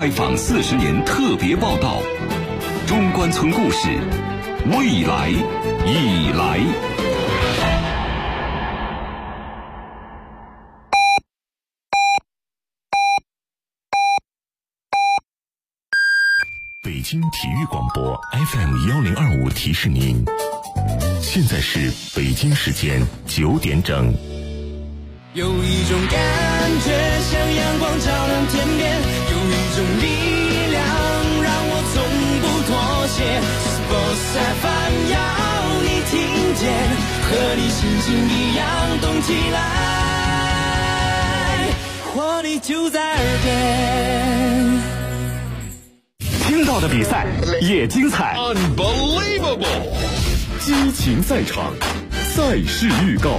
开坊40年特别报道，中关村故事，未来已来。 北京体育广播 FM1025提示您，现在是北京时间9点整。 有一种感觉像阳光照亮天边，有一种力量让我从不妥协。Sports FM 要你听见，和你心情一样动起来，活力就在耳边。 听到的比赛也精彩 Unbelievable！ 激情赛场，赛事预告。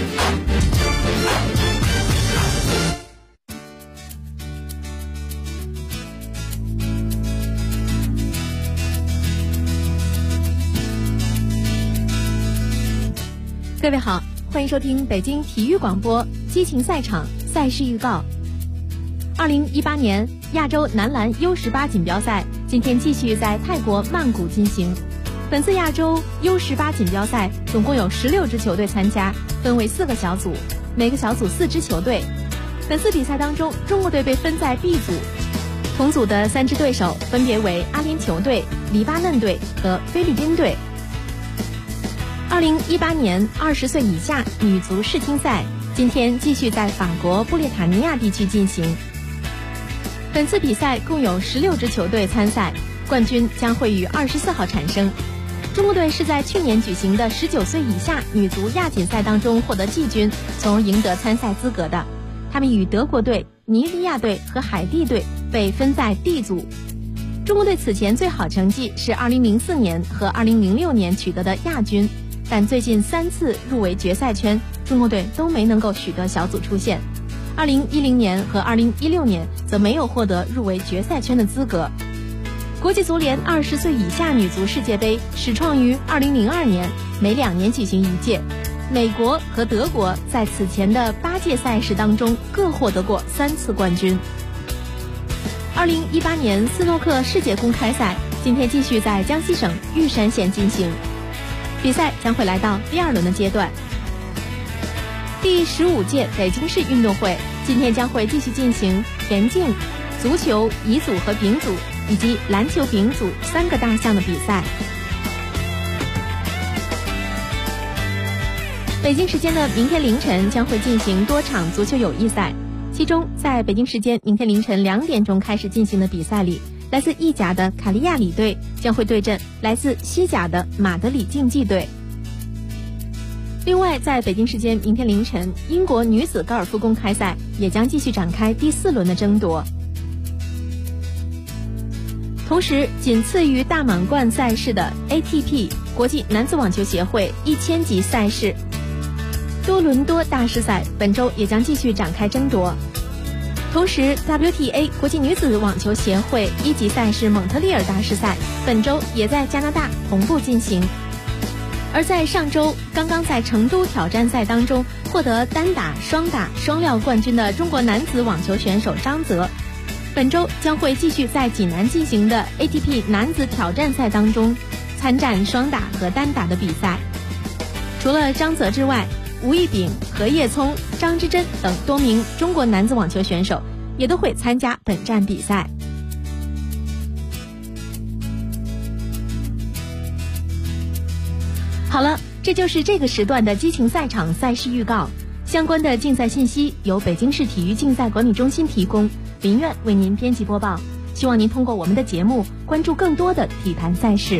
各位好，欢迎收听北京体育广播激情赛场赛事预告。2018年亚洲男篮 U18 锦标赛今天继续在泰国曼谷进行。本次亚洲 U18 锦标赛总共有16支球队参加，分为4个小组，每个小组4支球队。本次比赛当中，中国队被分在 B 组，同组的3支对手分别为阿联酋队、黎巴嫩队和菲律宾队。2018年20岁以下女足世青赛今天继续在法国布列塔尼亚地区进行。本次比赛共有16支球队参赛，冠军将会于24号产生。中国队是在去年举行的19岁以下女足亚锦赛当中获得季军，从而赢得参赛资格的。他们与德国队、尼日利亚队和海地队被分在 D 组。中国队此前最好成绩是2004年和2006年取得的亚军，但最近3次入围决赛圈，中国队都没能够取得小组出线。2010年和2016年则没有获得入围决赛圈的资格。国际足联20岁以下女足世界杯始创于2002年，每2年举行1届。美国和德国在此前的8届赛事当中各获得过3次冠军。2018年斯诺克世界公开赛今天继续在江西省玉山县进行，比赛将会来到第2轮的阶段。第15届北京市运动会今天将会继续进行田径、足球乙组和丙组以及篮球丙组3个大项的比赛。北京时间的明天凌晨将会进行多场足球友谊赛，其中在北京时间明天凌晨2点钟开始进行的比赛里，来自意甲的卡利亚里队将会对阵来自西甲的马德里竞技队。另外，在北京时间明天凌晨，英国女子高尔夫公开赛也将继续展开第4轮的争夺。同时，仅次于大满贯赛事的 ATP 国际男子网球协会1000级赛事多伦多大师赛本周也将继续展开争夺。同时 WTA 国际女子网球协会1级赛事蒙特利尔大师赛本周也在加拿大同步进行。而在上周刚刚在成都挑战赛当中获得单打、双打、双料冠军的中国男子网球选手张泽，本周将会继续在济南进行的 ATP 男子挑战赛当中参战双打和单打的比赛。除了张泽之外，吴亦丙、何叶聪、张之臻等多名中国男子网球选手也都会参加本站比赛。好了，这就是这个时段的激情赛场赛事预告。相关的竞赛信息由北京市体育竞赛管理中心提供，林苑为您编辑播报。希望您通过我们的节目关注更多的体坛赛事。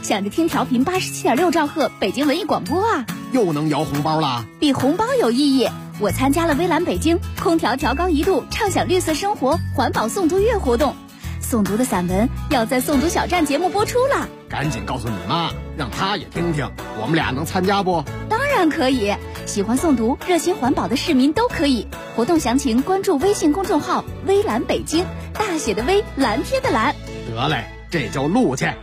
想着听调频87.6兆赫北京文艺广播啊， 又能摇红包了。 比红包有意义，我参加了微蓝北京空调调高1度畅享绿色生活环保诵读月活动，诵读的散文要在诵读小站节目播出了。 赶紧告诉你妈，让她也听听，我们俩能参加不？ 当然可以，喜欢诵读热心环保的市民都可以。活动详情关注微信公众号微蓝北京，大写的微，蓝天的蓝。 得嘞，这就录去。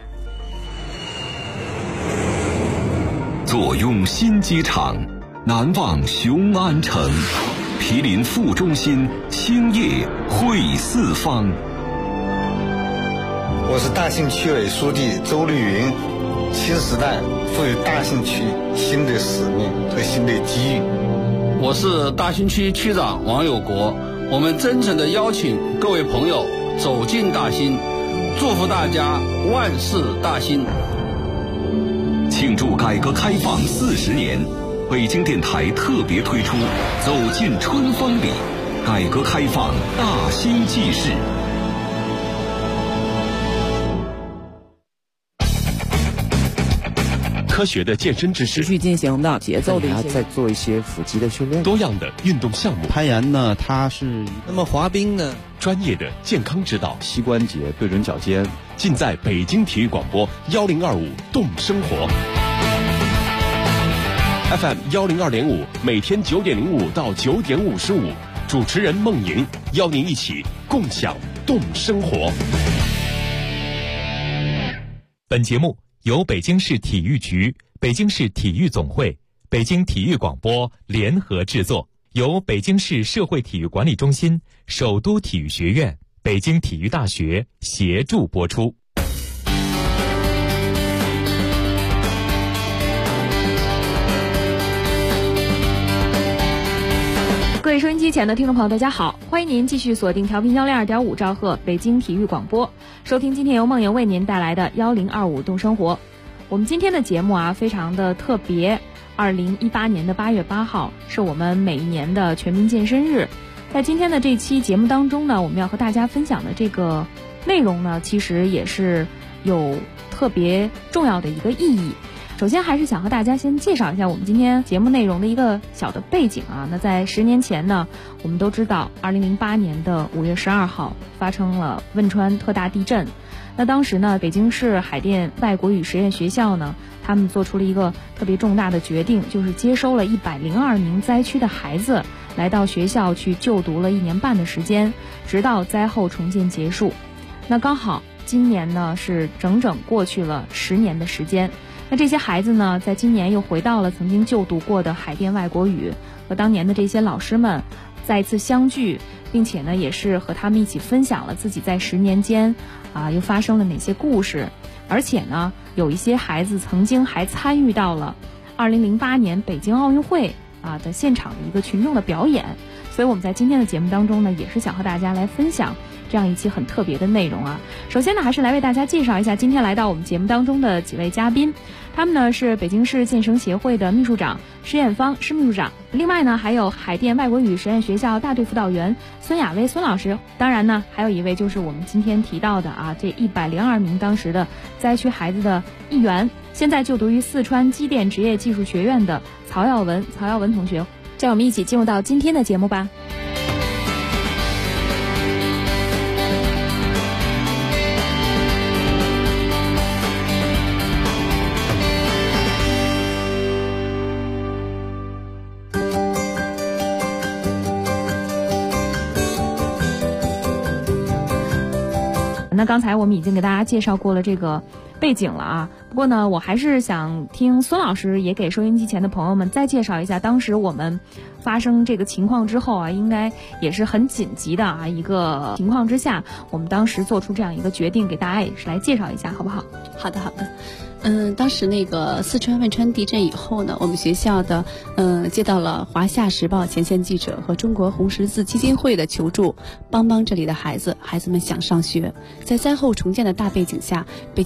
坐拥新机场，难忘雄安城，毗邻副中心，青叶汇四方。 我是大兴区委书记周绿云，新时代赋予大兴区新的使命和新的机遇。 我是大兴区区长王有国，我们真诚地邀请各位朋友走进大兴，祝福大家万事大兴。 庆祝改革开放40年，北京电台特别推出《走进春风里》，改革开放大兴纪事。 科学的健身知识， 持续进行的节奏的一些， 再做一些腹肌的训练， 多样的运动项目。 攀岩呢，它是那么滑冰呢， 专业的健康指导， 膝关节对准脚尖， 尽在北京体育广播1025动生活 FM 102.5，每天9点05到9点55，主持人孟莹邀您一起共享动生活。 本节目由北京市体育局、北京市体育总会、北京体育广播联合制作，由北京市社会体育管理中心、首都体育学院、北京体育大学协助播出。 各位收音机前的听众朋友，大家好，欢迎您继续锁定调频102.5兆赫北京体育广播，收听今天由梦莹为您带来的1025动生活。我们今天的节目啊，非常的特别。2018年的8月8号是我们每一年的全民健身日。在今天的这期节目当中呢，我们要和大家分享的这个内容呢，其实也是有特别重要的一个意义。首先还是想和大家先介绍一下我们今天节目内容的一个小的背景啊。那在10年前呢，我们都知道2008年的5月12号发生了汶川特大地震。那当时呢，北京市海淀外国语实验学校呢，他们做出了一个特别重大的决定，就是接收了102名灾区的孩子来到学校去就读了1年半的时间，直到灾后重建结束。那刚好今年呢是整整过去了10年的时间。那这些孩子呢，在今年又回到了曾经就读过的海淀外国语，和当年的这些老师们再一次相聚，并且呢，也是和他们一起分享了自己在10年间又发生了哪些故事。而且呢，有一些孩子曾经还参与到了2008年北京奥运会的现场的一个群众的表演。所以我们在今天的节目当中呢，也是想和大家来分享这样一期很特别的内容啊。首先呢，还是来为大家介绍一下今天来到我们节目当中的几位嘉宾。他们呢是北京市健声协会的秘书长施艳芳施秘书长，另外呢还有海淀外国语实验学校大队辅导员孙雅薇孙老师，当然呢还有一位就是我们今天提到的这102名当时的灾区孩子的一员，现在就读于四川机电职业技术学院的曹耀文同学。让我们一起进入到今天的节目吧。那刚才我们已经给大家介绍过了这个背景了啊，不过呢，我还是想听孙老师也给收音机前的朋友们再介绍一下，当时我们发生这个情况之后应该也是很紧急的一个情况之下，我们当时做出这样一个决定，给大家也是来介绍一下，好不好？ 好的。当时那个四川汶川地震以后呢，我们学校的接到了华夏时报前线记者和中国红十字基金会的求助，帮这里的孩子们想上学。在灾后重建的大背景下，北京市海淀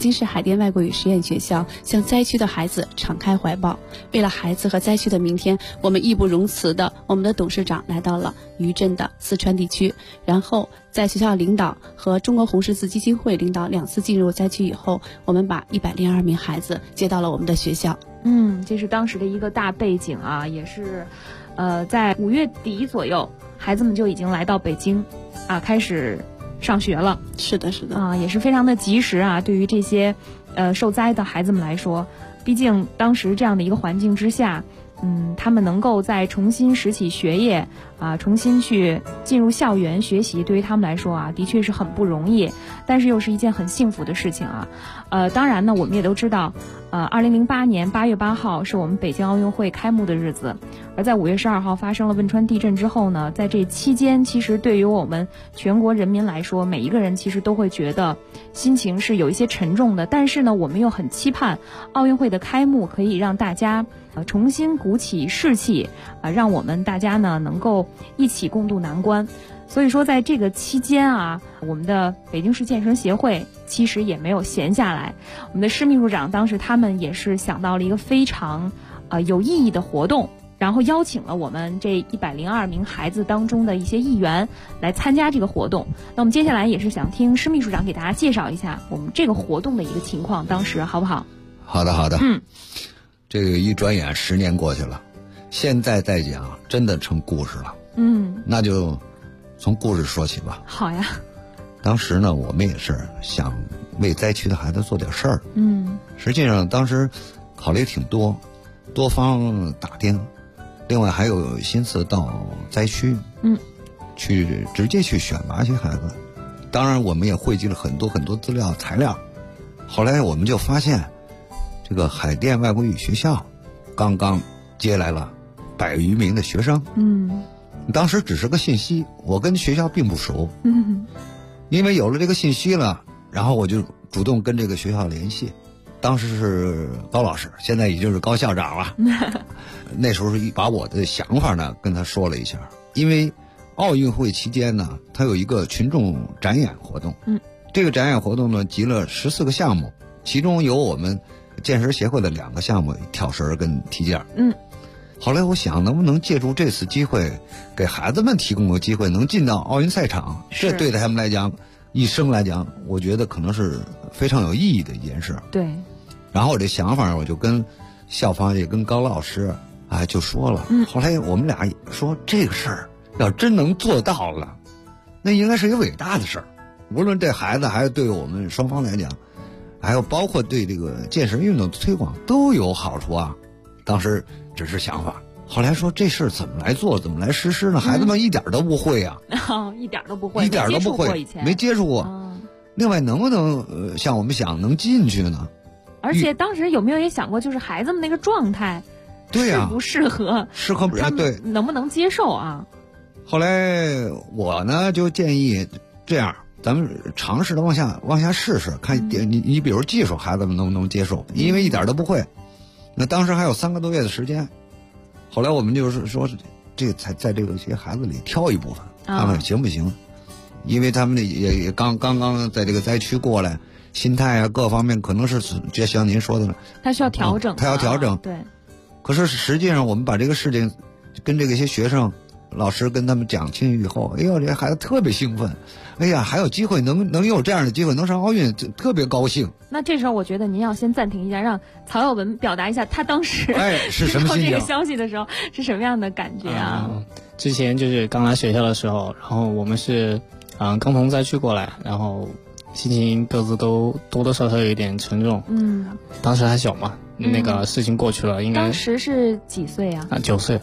淀外国语实验学校向灾区的孩子敞开怀抱。为了孩子和灾区的明天，我们义不容辞的，我们的董事长来到了余震的四川地区，然后在学校领导和中国红十字基金会领导2次进入灾区以后，我们把102名孩子接到了我们的学校。 这是当时的一个大背景啊，也是在5月底左右，孩子们就已经来到北京啊，开始上学了。 是的，是的啊，也是非常的及时啊。对于这些受灾的孩子们来说，毕竟当时这样的一个环境之下，他们能够再重新拾起学业啊，重新去进入校园学习，对于他们来说啊，的确是很不容易，但是又是一件很幸福的事情啊。当然呢，我们也都知道，2008年8月8号是我们北京奥运会开幕的日子，而在5月12号发生了汶川地震之后呢，在这期间，其实对于我们全国人民来说，每一个人其实都会觉得心情是有一些沉重的，但是呢，我们又很期盼奥运会的开幕可以让大家重新鼓起士气，让我们大家呢能够一起共度难关。所以说在这个期间啊，我们的北京市健身协会其实也没有闲下来，我们的市秘书长当时他们也是想到了一个非常有意义的活动，然后邀请了我们这102名孩子当中的一些议员来参加这个活动。那我们接下来也是想听市秘书长给大家介绍一下我们这个活动的一个情况，当时好不好？ 好的好的。这个一转眼10年过去了，现在再讲真的成故事了。那就从故事说起吧。 好呀。 当时呢，我们也是想为灾区的孩子做点事儿。实际上当时考虑挺多方打听，另外还有心思到灾区，去直接去选拔一些孩子。当然我们也汇集了很多资料材料。后来我们就发现，这个海淀外国语学校刚刚接来了100余名的学生。当时只是个信息，我跟学校并不熟。因为有了这个信息了，然后我就主动跟这个学校联系。当时是高老师，现在已经是高校长了。那时候是把我的想法呢跟他说了一下。因为奥运会期间呢，它有一个群众展演活动。这个展演活动呢集了14个项目，其中有我们健身协会的2个项目，跳绳跟踢毽。后来我想，能不能借助这次机会，给孩子们提供个机会，能进到奥运赛场，这对他们来讲，一生来讲，我觉得可能是非常有意义的一件事。 对。 然后我这想法，我就跟校方也跟高老师就说了。后来我们俩说，这个事儿要真能做到了，那应该是一个伟大的事儿，无论对孩子还是对我们双方来讲，还有包括对这个健身运动的推广都有好处啊。当时只是想法，后来说这事怎么来做，怎么来实施呢？孩子们一点都不会啊。 一点都不会， 一点都不会，没接触过。另外，能不能像我们想能进去呢？ 而且当时有没有也想过，就是孩子们那个状态， 对呀， 适不适合？ 适合不？对， 能不能接受啊？ 后来我呢就建议这样，咱们尝试的往下试试，看你比如技术，孩子们能不能接受？因为一点都不会。那当时还有3个多月的时间，后来我们就是说，这才在这个些孩子里挑一部分，看看行不行。因为他们也刚刚在这个灾区过来，心态啊各方面可能是就像您说的了， 他需要调整， 他要调整。 对。 可是实际上我们把这个事情跟这个些学生老师跟他们讲清楚以后，哎呦，这孩子特别兴奋，哎呀，还有机会能有这样的机会能上奥运，特别高兴。 那这时候我觉得您要先暂停一下，让曹耀文表达一下他当时是什么心情， 知道这个消息的时候是什么样的感觉啊？ 之前就是刚来学校的时候，然后我们是刚从灾区过来，然后心情各自都多多少少有一点沉重。当时还小嘛。那个事情过去了，应该当时是几岁啊 ？9岁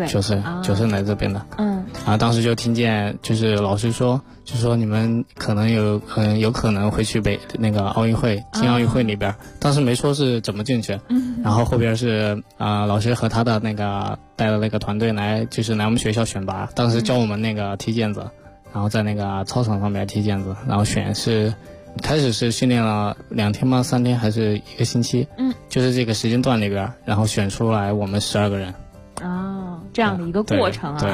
，9岁来这边的。当时就听见就是老师说，就说你们可能有可能会去那个奥运会进奥运会里边。当时没说是怎么进去，然后后边是老师和他的那个带的那个团队来，就是来我们学校选拔。当时教我们那个踢毽子，然后在那个操场上面踢毽子，然后开始是训练了2天吗？3天还是1个星期？就是这个时间段里边，然后选出来我们12个人。 这样的一个过程啊。 对。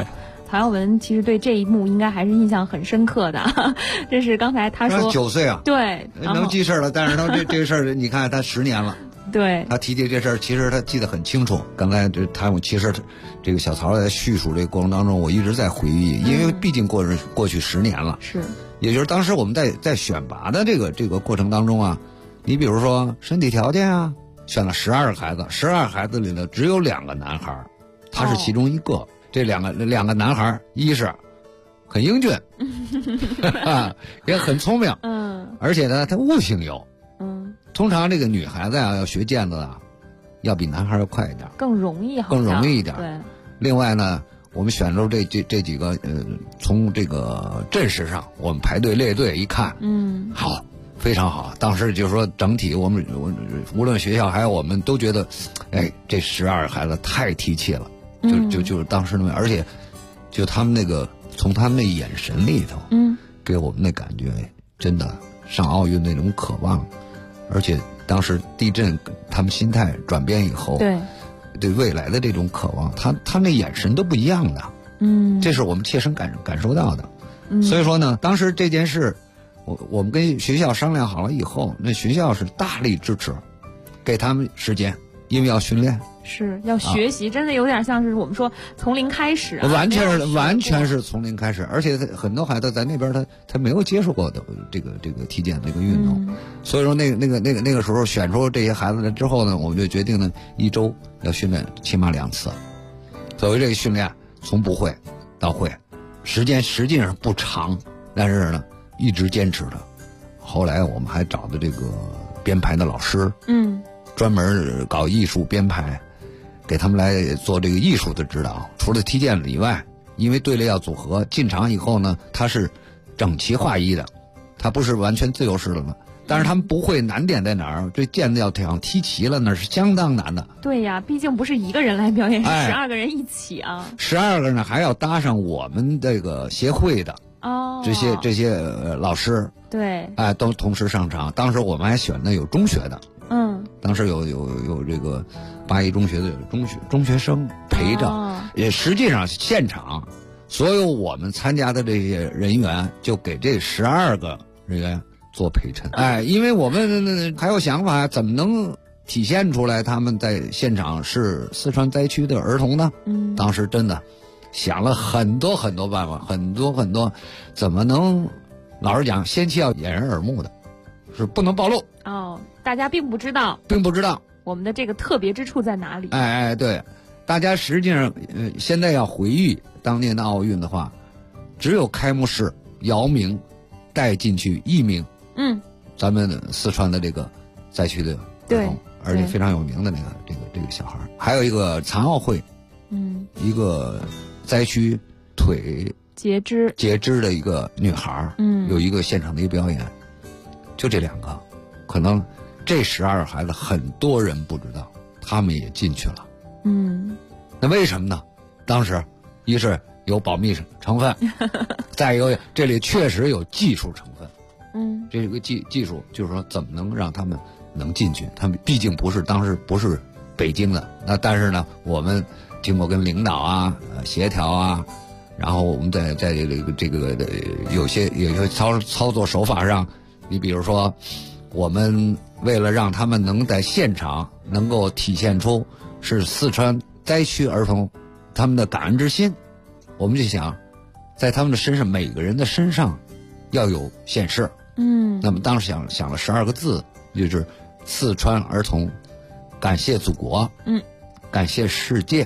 曹耀文其实对这一幕应该还是印象很深刻的。这是刚才他说 9岁啊， 对， 能记事了，但是他这个事儿，你看他10年了。 对， 他提起这事儿，其实他记得很清楚。刚才其实这个小曹在叙述这个过程当中，我一直在回忆，因为毕竟过去10年了。 是， 也就是当时我们在选拔的这个过程当中啊，你比如说身体条件啊，选了12个孩子，12个孩子里呢只有2个男孩，他是其中一个。这两个男孩，一是很英俊，也很聪明，而且呢他悟性有。通常这个女孩子啊要学毽子啊，要比男孩要快一点， 更容易一点。 对。 另外呢，我们选出这几个从这个阵势上，我们排队列队一看，好，非常好。当时就是说整体我无论学校还有我们都觉得，哎，这12个孩子太提气了，就是当时而且就他们那个从他们那眼神里头，给我们的感觉真的上奥运那种渴望。而且当时地震，他们心态转变以后，对未来的这种渴望，他那眼神都不一样的，这是我们切身感受到的。所以说呢，当时这件事，我们跟学校商量好了以后，那学校是大力支持，给他们时间，因为要训练， 是要学习，真的有点像是我们说从零开始完全是从零开始。而且很多孩子在那边他没有接触过的这个踢毽这个运动，所以说那个时候选出这些孩子来之后呢，我们就决定呢1周要训练起码2次。所谓这个训练从不会到会，时间实际上不长，但是呢一直坚持的。后来我们还找的这个编排的老师，专门搞艺术编排，给他们来做这个艺术的指导。除了踢毽以外，因为队列要组合，进场以后呢，它是整齐划一的，它不是完全自由式的了。但是他们不会难点在哪儿？这毽子要想踢齐了，那是相当难的。 对呀，毕竟不是一个人来表演，是12个人一起啊。 12个呢，还要搭上我们这个协会的这些老师， 对， 都同时上场。当时我们还选的有中学的。当时有这个8一中学的中学生陪着，也实际上现场所有我们参加的这些人员就给这12个人员做陪衬。因为我们还有想法，怎么能体现出来他们在现场是四川灾区的儿童呢？当时真的想了很多很多办法，很多怎么能，老实讲，先期要掩人耳目的，是不能暴露。 大家并不知道我们的这个特别之处在哪里。 对，大家实际上现在要回忆当年的奥运的话，只有开幕式姚明带进去1名，咱们四川的这个灾区的儿童，而且非常有名的这个小孩，还有一个残奥会，一个灾区腿截肢的一个女孩，有一个现场的一个表演，就这2个，可能这12个孩子很多人不知道，他们也进去了。那为什么呢？当时一是有保密成分，再一个这里确实有技术成分。这个技术就是说怎么能让他们能进去？他们毕竟当时不是北京的，那但是呢，我们经过跟领导啊协调啊，然后我们在这个有些操作手法上，你比如说，我们为了让他们能在现场能够体现出是四川灾区儿童他们的感恩之心，我们就想在他们的身上，每个人的身上要有显示。那么当时想了12个字，就是四川儿童感谢祖国，感谢世界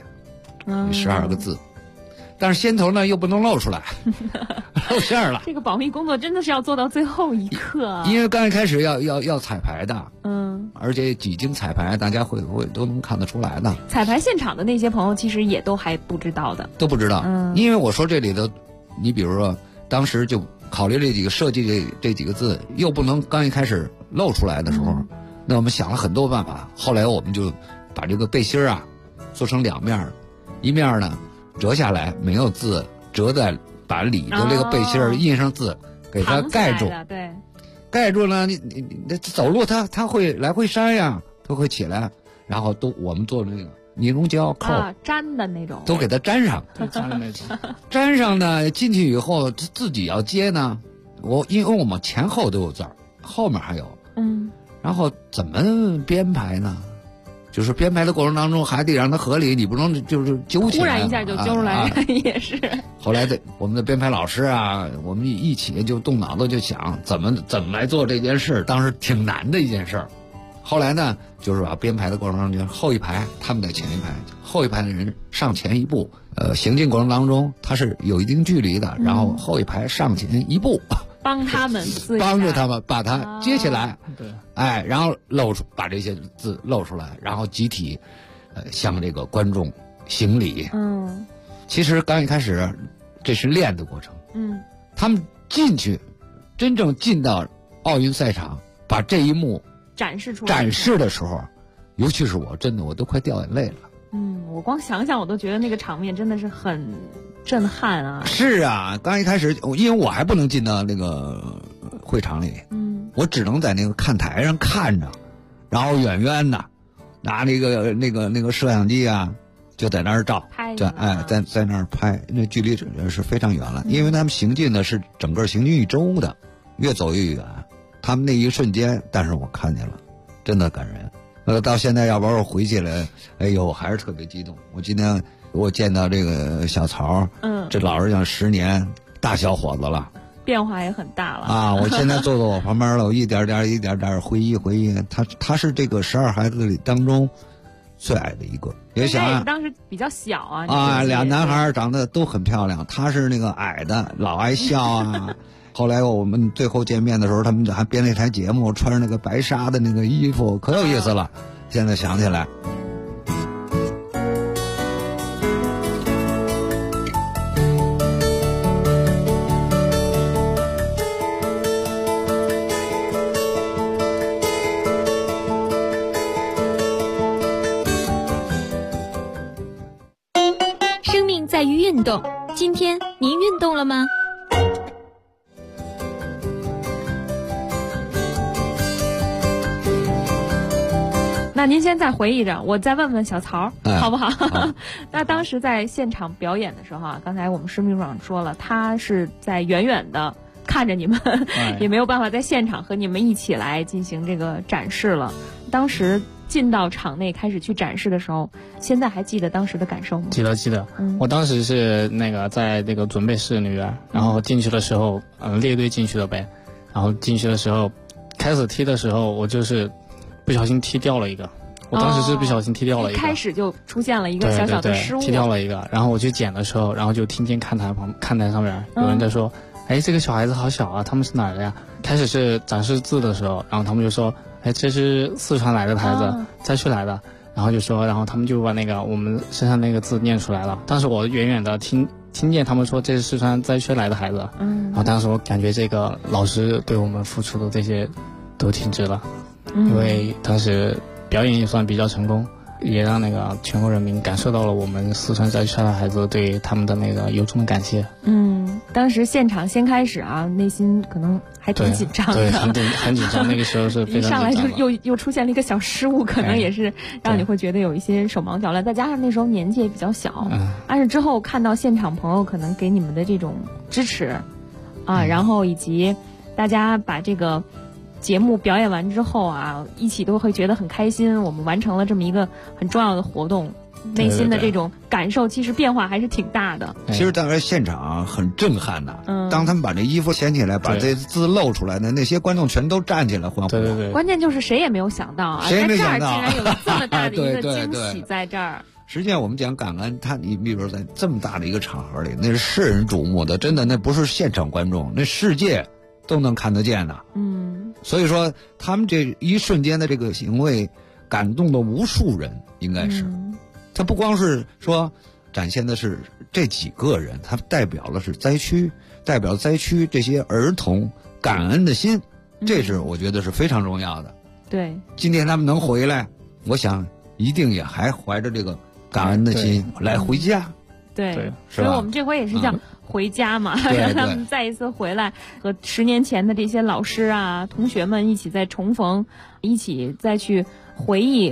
，12个字。但是先头呢又不能露出来，露馅了。 这个保密工作真的是要做到最后一刻， 因为刚一开始要彩排的，而且几经彩排，大家会都能看得出来的。 彩排现场的那些朋友其实也都还不知道的， 都不知道。因为我说这里头，你比如说当时就考虑这几个设计这几个字，又不能刚一开始露出来的时候，那我们想了很多办法。后来我们就把这个背心啊做成2面，一面呢折下来没有字，折在把里的这个背心印上字，给它盖住。 对， 盖住了，你走路它会来回扇呀，它会起来。然后我们做那个尼龙胶扣粘的那种， 都给它粘上， 粘的那种。 粘上呢，进去以后自己要接呢，因为我们前后都有字儿，后面还有，然后怎么编排呢？就是编排的过程当中还得让它合理，你不能就是揪起来， 突然一下就揪出来，也是。 后来我们的编排老师啊，我们一起就动脑子就想怎么来做这件事，当时挺难的一件事。后来呢，就是把编排的过程当中，后一排他们在前一排，后一排的人上前一步，行进过程当中它是有一定距离的，然后后一排上前一步。 帮他们帮助他们把它接起来，对，然后把这些字露出来，然后集体，向这个观众行礼。其实刚一开始，这是练的过程。他们进去，真正进到奥运赛场，把这一幕展示出来， 展示的时候，尤其是我都快掉眼泪了。 我光想想我都觉得那个场面真的是很震撼啊！ 是啊，刚一开始，因为我还不能进到那个会场里，我只能在那个看台上看着，然后远远的拿那个摄像机啊，就在那儿照，在那儿拍，那距离是非常远了，因为他们行进的是整个行进一周的，越走越远，他们那一瞬间，但是我看见了，真的感人。到现在要不然我回去了，哎呦，还是特别激动。我今天我见到这个小曹，这老实讲10年大小伙子了， 变化也很大了啊！我现在坐我旁边了，我一点点回忆，他是这个12孩子里当中最矮的一个，也想当时比较小啊， 俩男孩长得都很漂亮，他是那个矮的，老爱笑啊。后来我们最后见面的时候，他们还编了一台节目，穿着那个白纱的那个衣服，可有意思了。现在想起来， 生命在于运动，今天您运动了吗？ 那您先再回忆着，我再问问小曹，好不好？那当时在现场表演的时候啊，刚才我们施秘书长说了，他是在远远的看着你们，也没有办法在现场和你们一起来进行这个展示了。当时进到场内开始去展示的时候，现在还记得当时的感受吗？ 记得。我当时是在那个准备室里边，然后进去的时候，列队进去的呗。然后进去的时候，开始踢的时候，我就是不小心踢掉了一个。我当时是不小心踢掉了一个， 一开始就出现了一个小小的失误， 踢掉了一个。然后我去捡的时候，然后就听见看台上面有人在说：“哎，这个小孩子好小啊，他们是哪儿的呀？”开始是展示字的时候，然后他们就说：“哎，这是四川来的孩子，灾区来的。”然后就说，然后他们就把我们身上那个字念出来了。当时我远远的听见他们说这是四川灾区来的孩子，然后当时我感觉这个老师对我们付出的这些都挺值了，因为当时表演也算比较成功，也让全国人民感受到了我们四川灾区的孩子对他们的由衷的感谢。 当时现场先开始啊，内心可能还挺紧张的， 对，很紧张。那个时候是非常紧张的。一上来就又出现了一个小失误，可能也是让你会觉得有一些手忙脚乱。再加上那时候年纪也比较小，但是之后看到现场朋友可能给你们的这种支持啊，然后以及大家把这个节目表演完之后啊，一起都会觉得很开心，我们完成了这么一个很重要的活动，内心的这种感受其实变化还是挺大的。 其实当时现场很震撼的，当他们把这衣服掀起来，把这字露出来的，那些观众全都站起来欢呼。 对。 关键就是谁也没有想到啊，在这儿竟然有这么大的一个惊喜在这儿。 实际上我们讲感恩，你比如说在这么大的一个场合里，那是世人瞩目的，真的那不是现场观众，那世界都能看得见的。所以说他们这一瞬间的这个行为感动了无数人，应该是他不光是说展现的是这几个人，他代表了是灾区，代表灾区这些儿童感恩的心，这是我觉得是非常重要的。 对， 今天他们能回来，我想一定也还怀着这个感恩的心来回家。 对，所以我们这回也是叫回家嘛，让他们再一次回来，和10年前的这些老师啊、同学们一起再重逢，一起再去回忆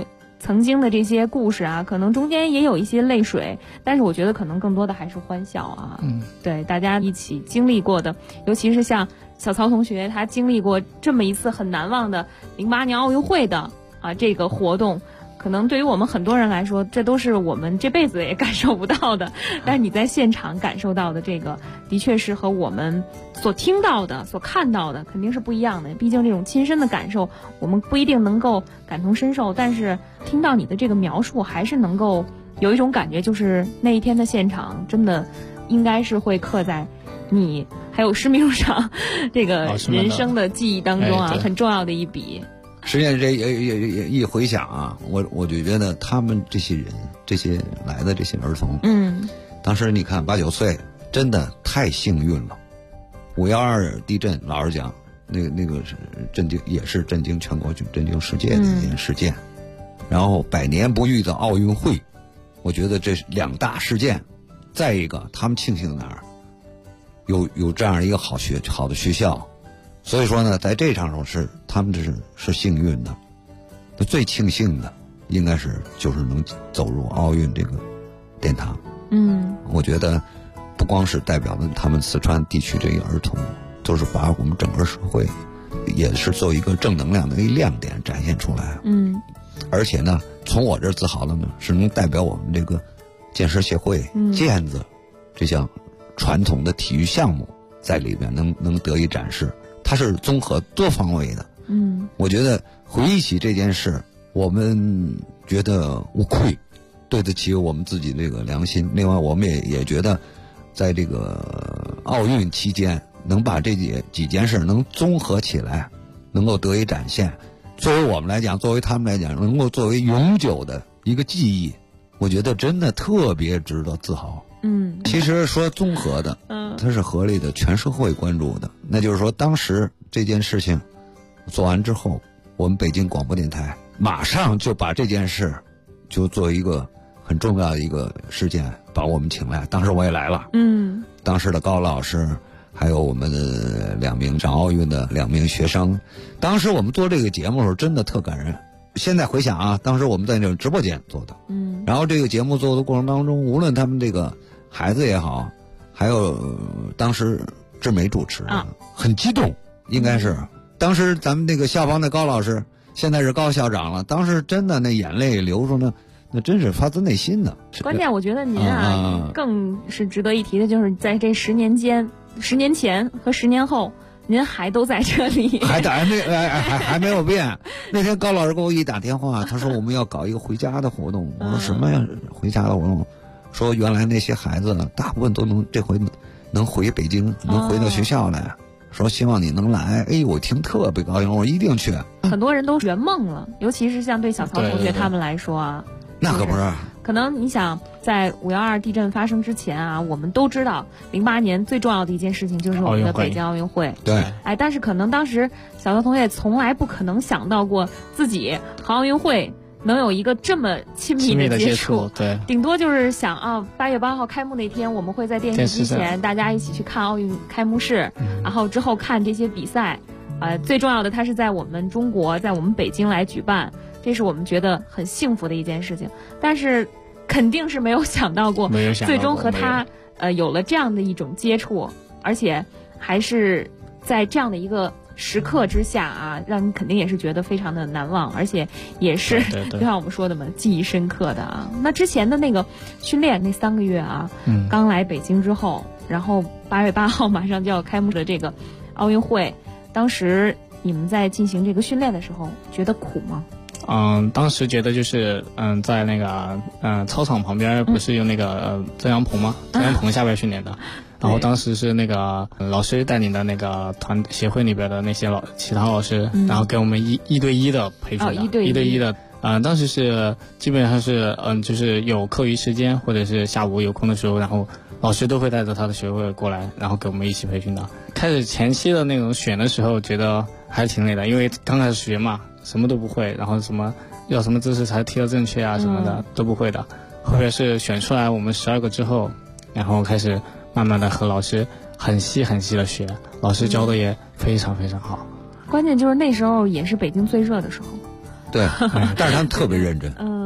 曾经的这些故事啊，可能中间也有一些泪水，但是我觉得可能更多的还是欢笑啊。对，大家一起经历过的，尤其是像小曹同学，他经历过这么一次很难忘的08年奥运会的这个活动。可能对于我们很多人来说，这都是我们这辈子也感受不到的，但是你在现场感受到的这个，的确是和我们所听到的、所看到的肯定是不一样的。毕竟这种亲身的感受，我们不一定能够感同身受，但是听到你的这个描述，还是能够有一种感觉，就是那一天的现场真的应该是会刻在你还有施秘书长这个人生的记忆当中啊，很重要的一笔。 实际上这一回想啊，我就觉得他们这些人，这些来的这些儿童，当时你看8、9岁，真的太幸运了。5.12地震，老实讲，那个是震惊，也是震惊全国、震惊世界的一件事件。然后100年不遇的奥运会，我觉得这是2大事件。再一个，他们庆幸哪儿？有这样一个好的学校。所以说呢，在这场上他们是幸运的，那最庆幸的应该就是能走入奥运这个殿堂。我觉得不光是代表了他们四川地区这个儿童，都是把我们整个社会也是做一个正能量的一个亮点展现出来。而且呢，从我这儿自豪的呢，是能代表我们这个健身协会、毽子这项传统的体育项目在里边能得以展示。它是综合多方位的。我觉得回忆起这件事，我们觉得无愧，对得起我们自己这个良心。另外，我们也觉得，在这个奥运期间，能把这几件事能综合起来，能够得以展现，作为我们来讲，作为他们来讲，能够作为永久的一个记忆，我觉得真的特别值得自豪。其实说综合的，它是合理的，全社会关注的。那就是说，当时这件事情做完之后，我们北京广播电台马上就把这件事就作为一个很重要的一个事件，把我们请来。当时我也来了，当时的高老师，还有我们的2名上奥运的2名学生。当时我们做这个节目的时候，真的特感人。现在回想啊，当时我们在那种直播间做的，然后这个节目做的过程当中，无论他们这个孩子也好，还有当时志美主持很激动，应该是当时咱们那个校方的高老师，现在是高校长了，当时真的那眼泪流出那真是发自内心的。 关键我觉得您更是值得一提的，就是在这10年间，10年前和10年后，您还都在这里， 还没有变。那天高老师给我一打电话，他说我们要搞一个回家的活动。我说什么呀？回家的活动？说原来那些孩子大部分都这回能回北京，能回到学校来。说希望你能来。我听特别高兴，我一定去。 很多人都圆梦了，尤其是像对小曹同学他们来说啊， 那可不是。 可能你想，在5.12地震发生之前啊，我们都知道08年最重要的一件事情就是我们的北京奥运会。 对。 但是可能当时小曹同学从来不可能想到过自己和奥运会能有一个这么亲密的接触。 对。 顶多就是想8月8号开幕那天，我们会在电视机前大家一起去看奥运开幕式，然后之后看这些比赛。最重要的，它是在我们中国，在我们北京来举办。这是我们觉得很幸福的一件事情，但是肯定是没有想到过，最终和他有了这样的一种接触，而且还是在这样的一个时刻之下啊，让你肯定也是觉得非常的难忘，而且也是就像我们说的嘛，记忆深刻的啊。那之前的那个训练那3个月啊，刚来北京之后，然后8月8号马上就要开幕的这个奥运会，当时你们在进行这个训练的时候，觉得苦吗？ 当时觉得就是在那个操场旁边不是有那个遮阳棚吗？遮阳棚下边训练的。然后当时是那个老师带领的那个协会里边的那些其他老师，然后给我们一对一的培训的，一对一的。当时是基本上是就是有课余时间或者是下午有空的时候，然后老师都会带着他的学会过来，然后给我们一起培训的。开始前期的那种选的时候，觉得还挺累的，因为刚开始学嘛，什么都不会，然后什么姿势才踢得正确啊什么的都不会的。后边是选出来我们12个之后，然后开始慢慢的和老师很细的学，老师教的也非常非常好。 关键就是那时候也是北京最热的时候。 对，但是他们特别认真。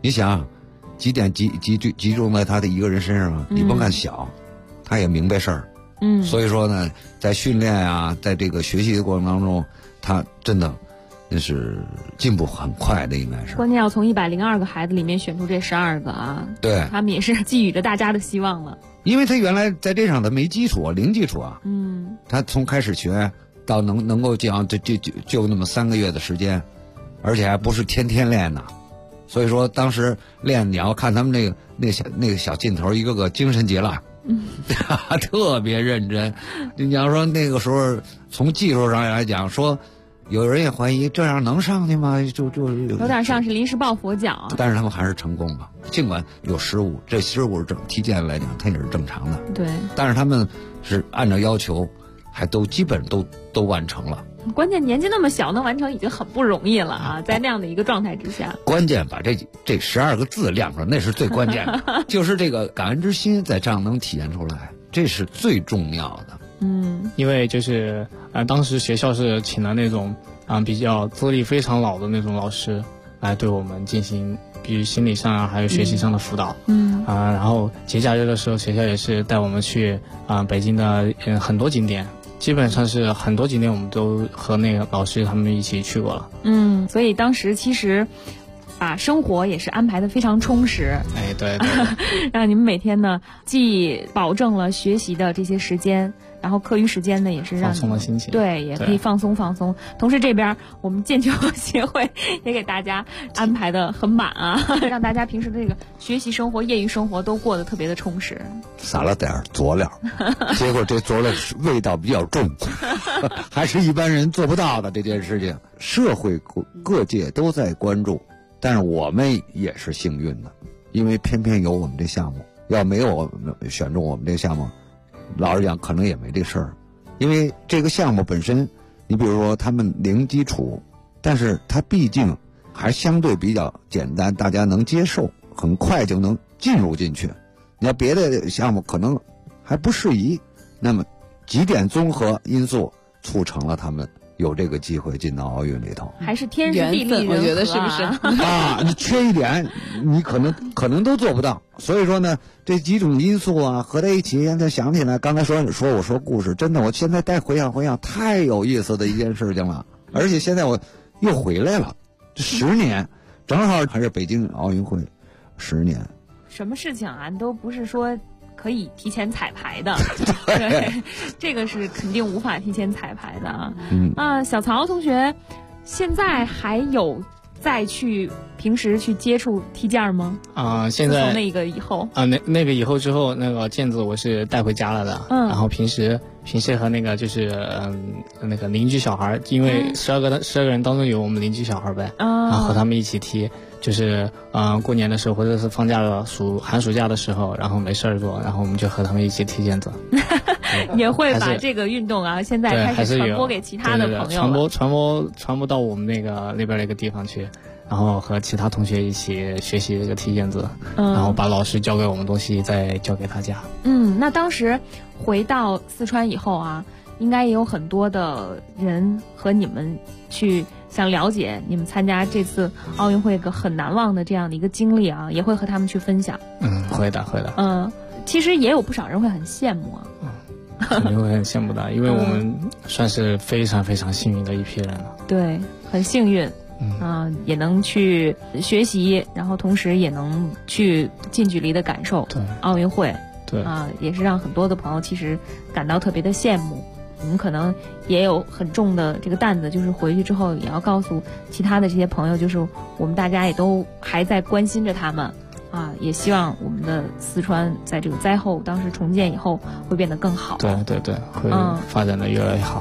你想，几点集中在他的一个人身上，你甭看小，他也明白事儿。所以说呢，在训练啊，在这个学习的过程当中，他真的那是进步很快的，应该是。 关键要从102个孩子里面选出这12个啊， 对， 他们也是寄予着大家的希望了。 因为他原来在这上他没基础啊，零基础啊。他从开始学到能够讲就那么3个月的时间，而且还不是天天练呢。所以说当时练，你要看他们那个小劲头，一个个精神极了。特别认真。你要说那个时候从技术上来讲，说有人也怀疑这样能上去吗？就有点像是临时抱佛脚。 但是他们还是成功了，尽管有失误，这失误是踢毽来讲，它也是正常的。 对。 但是他们是按照要求，还都基本都完成了。 关键年纪那么小能完成已经很不容易了啊！在那样的一个状态之下， 关键把这12个字亮出来，那是最关键的。就是这个感恩之心在这样能体现出来，这是最重要的。 因为就是当时学校是请了那种比较资历非常老的那种老师来对我们进行，比如心理上啊，还有学习上的辅导。然后节假日的时候，学校也是带我们去北京的很多景点。基本上是很多景点我们都和那个老师他们一起去过了。 所以当时其实把生活也是安排得非常充实。 对， 让你们每天呢既保证了学习的这些时间，然后课余时间呢也是让放松了心情。 对，也可以放松。同时这边我们毽球协会也给大家安排的很满啊，让大家平时的这个学习生活、业余生活都过得特别的充实。 撒了点佐料，结果这佐料味道比较重，还是一般人做不到的这件事情。社会各界都在关注，但是我们也是幸运的，因为偏偏有我们这项目。要没有选中我们这个项目，老实讲可能也没这事儿。因为这个项目本身，你比如说他们零基础，但是它毕竟还相对比较简单，大家能接受，很快就能进入进去。你要别的项目可能还不适宜，那么几点综合因素促成了他们有这个机会进到奥运里头。 还是天时地利人和， 我觉得是不是？ 你缺一点，你可能都做不到。所以说呢，这几种因素啊合在一起，现在想起来，刚才我说故事，真的，我现在再回想，太有意思的一件事情了。而且现在我又回来了，10年，正好还是北京奥运会10年。 什么事情啊，都不是说可以提前彩排的。对，这个是肯定无法提前彩排的啊。小曹同学现在还有再去平时去接触踢毽吗？ 现在从那个以后那个以后之后，那个毽子我是带回家了的。然后平时和那个就是那个邻居小孩，因为12个人当中有我们邻居小孩呗，然后和他们一起踢。就是过年的时候或者是放假的寒暑假的时候，然后没事儿做，然后我们就和他们一起踢毽子。 也会把这个运动啊现在开始传播给其他的朋友了，传播到我们那边那个地方去，然后和其他同学一起学习这个踢毽子，然后把老师教给我们东西再教给大家。 那当时回到四川以后啊，应该也有很多的人和你们去想了解你们参加这次奥运会一个很难忘的这样的一个经历啊，也会和他们去分享。 会的。 其实也有不少人会很羡慕啊。 肯定会很羡慕的，因为我们算是非常非常幸运的一批人了。 对，很幸运。也能去学习，然后同时也能去近距离的感受奥运会。 对也是让很多的朋友其实感到特别的羡慕。我们可能也有很重的这个担子，就是回去之后也要告诉其他的这些朋友，就是我们大家也都还在关心着他们也希望我们的四川在这个灾后当时重建以后会变得更好。 对，会发展的越来越好。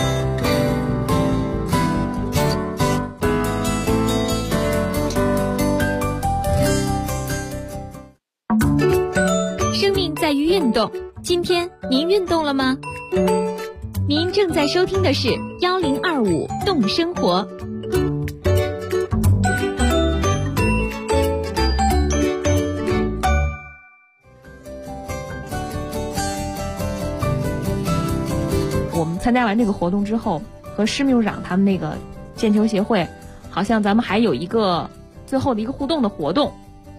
生命在于运动，今天您运动了吗？您正在收听的是1025动生活。 我们参加完这个活动之后，和施秘书长他们那个毽球协会，好像咱们还有一个最后的一个互动的活动。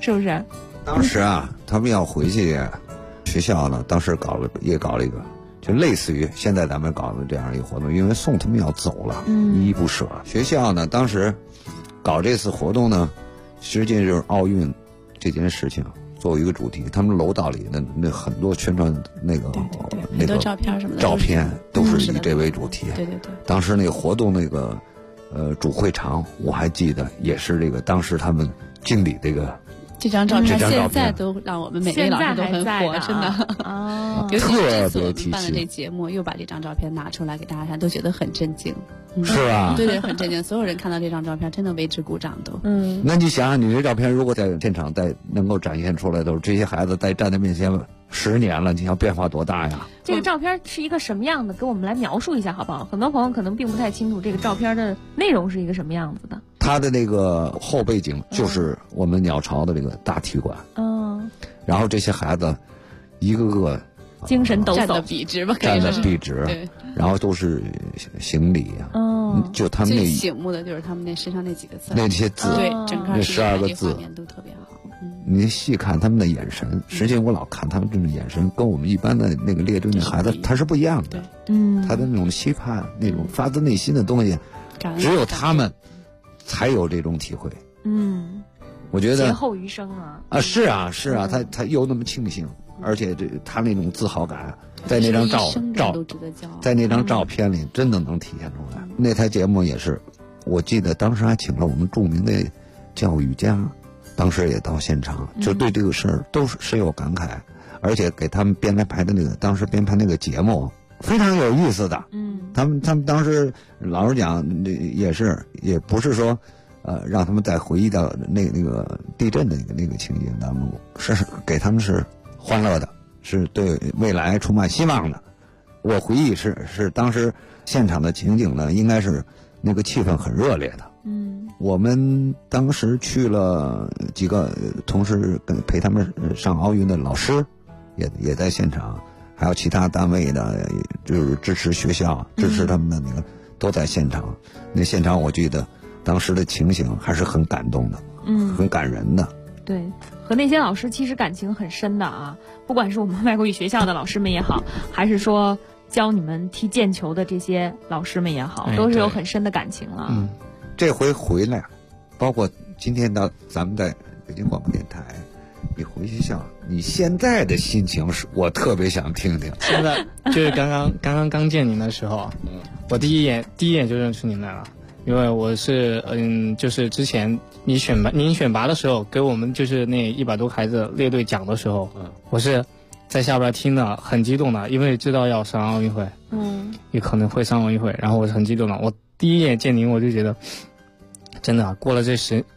是不是？ 当时啊，他们要回去学校呢，当时搞了一个，就类似于现在咱们搞的这样一个活动，因为送他们要走了，依依不舍。学校呢，当时搞这次活动呢，实际就是奥运这件事情作为一个主题，他们楼道里的那很多宣传那个照片什么的， 照片都是以这为主题。 对。 当时那个活动主会场我还记得，也是这个当时他们经理这张照片现在都让我们每位老师都很火，真的哦。 尤其是这次我们办的这节目，又把这张照片拿出来给大家看，都觉得很震惊。 是吧？ 对，很震惊。所有人看到这张照片，真的为之鼓掌都。 那你想想，你这照片如果在现场能够展现出来，都是这些孩子站在面前10年了，你想变化多大呀？ 这个照片是一个什么样的？给我们来描述一下好不好？很多朋友可能并不太清楚这个照片的内容是一个什么样子的。 它的那个后背景就是我们鸟巢的这个大体育馆。然后这些孩子一个个精神抖擞， 站得笔直吧， 站得笔直， 对， 然后都是行礼就他们最醒目的就是他们那身上那几个字， 那些字， 对，整个那12个字都特别好。 你细看他们的眼神，实际我老看他们这种眼神，跟我们一般的那个列队的孩子他是不一样的。他的那种期盼，那种发自内心的东西，只有他们才有这种体会。我觉得劫后余生啊！ 是啊，他又那么庆幸，而且他那种自豪感，在那张在那张照片里真的能体现出来。那台节目也是，我记得当时还请了我们著名的教育家，当时也到现场，就对这个事儿都是深有感慨，而且给他们当时编排那个节目非常有意思的。他们当时老实讲，也不是说。让他们再回忆到那个地震的那个情景当中，是给他们是欢乐的，是对未来充满希望的。我回忆是当时现场的情景呢，应该是那个气氛很热烈的。我们当时去了几个同时陪他们上奥运的老师，也在现场，还有其他单位的，就是支持学校、支持他们的那个都在现场。那现场我记得。当时的情形还是很感动的，很感人的。 对，和那些老师其实感情很深的啊，不管是我们外国语学校的老师们也好，还是说教你们踢毽球的这些老师们也好，都是有很深的感情了。 这回回来，包括今天咱们在北京广播电台，你回学校，你现在的心情是我特别想听听。 现在就是刚见您的时候，我第一眼就认出您来了。因为我是就是之前您选拔的时候给我们就是那100多孩子列队讲的时候，我是在下边听的很激动的，因为知道要上奥运会，也可能会上奥运会，然后我是很激动的。我第一眼见您，我就觉得真的过了这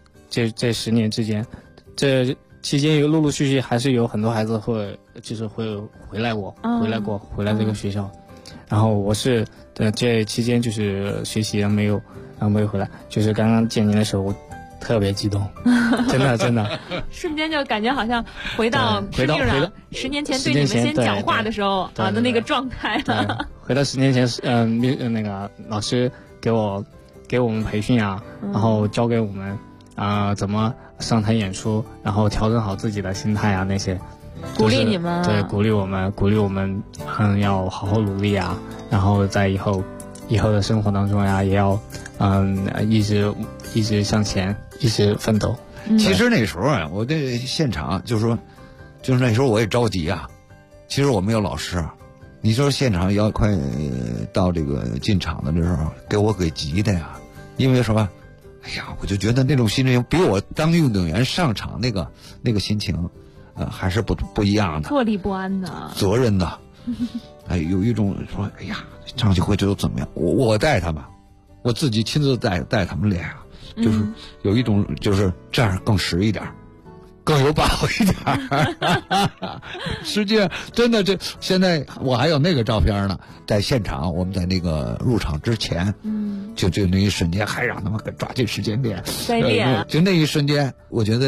10年之间，这期间陆陆续续还是有很多孩子会回来这个学校，然后我是这期间就是学习没有回来，就是刚刚见您的时候我特别激动，真的瞬间就感觉好像回到10年前对你们先讲话的时候的那个状态了。 回到10年前，那个老师给我们培训啊，然后教给我们怎么上台演出，然后调整好自己的心态啊，那些鼓励你们， 对，鼓励我们要好好努力啊，然后在以后的生活当中呀，也要一直向前，一直奋斗。 其实那时候啊，我这现场就是那时候我也着急啊。其实我没有老师，你说现场要快到这个进场的时候，给急的呀。因为什么？哎呀，我就觉得那种心情比我当运动员上场那个心情，还是不一样的。 坐立不安的， 责任的，有一种说，哎呀，上去会觉得怎么样？我带他们，我自己亲自带他们练啊，就是有一种就是这样更实一点，更有把握一点。实际上，真的现在我还有那个照片呢，在现场我们在那个入场之前，就那一瞬间还让他们抓紧时间练， 再练， 就那一瞬间，我觉得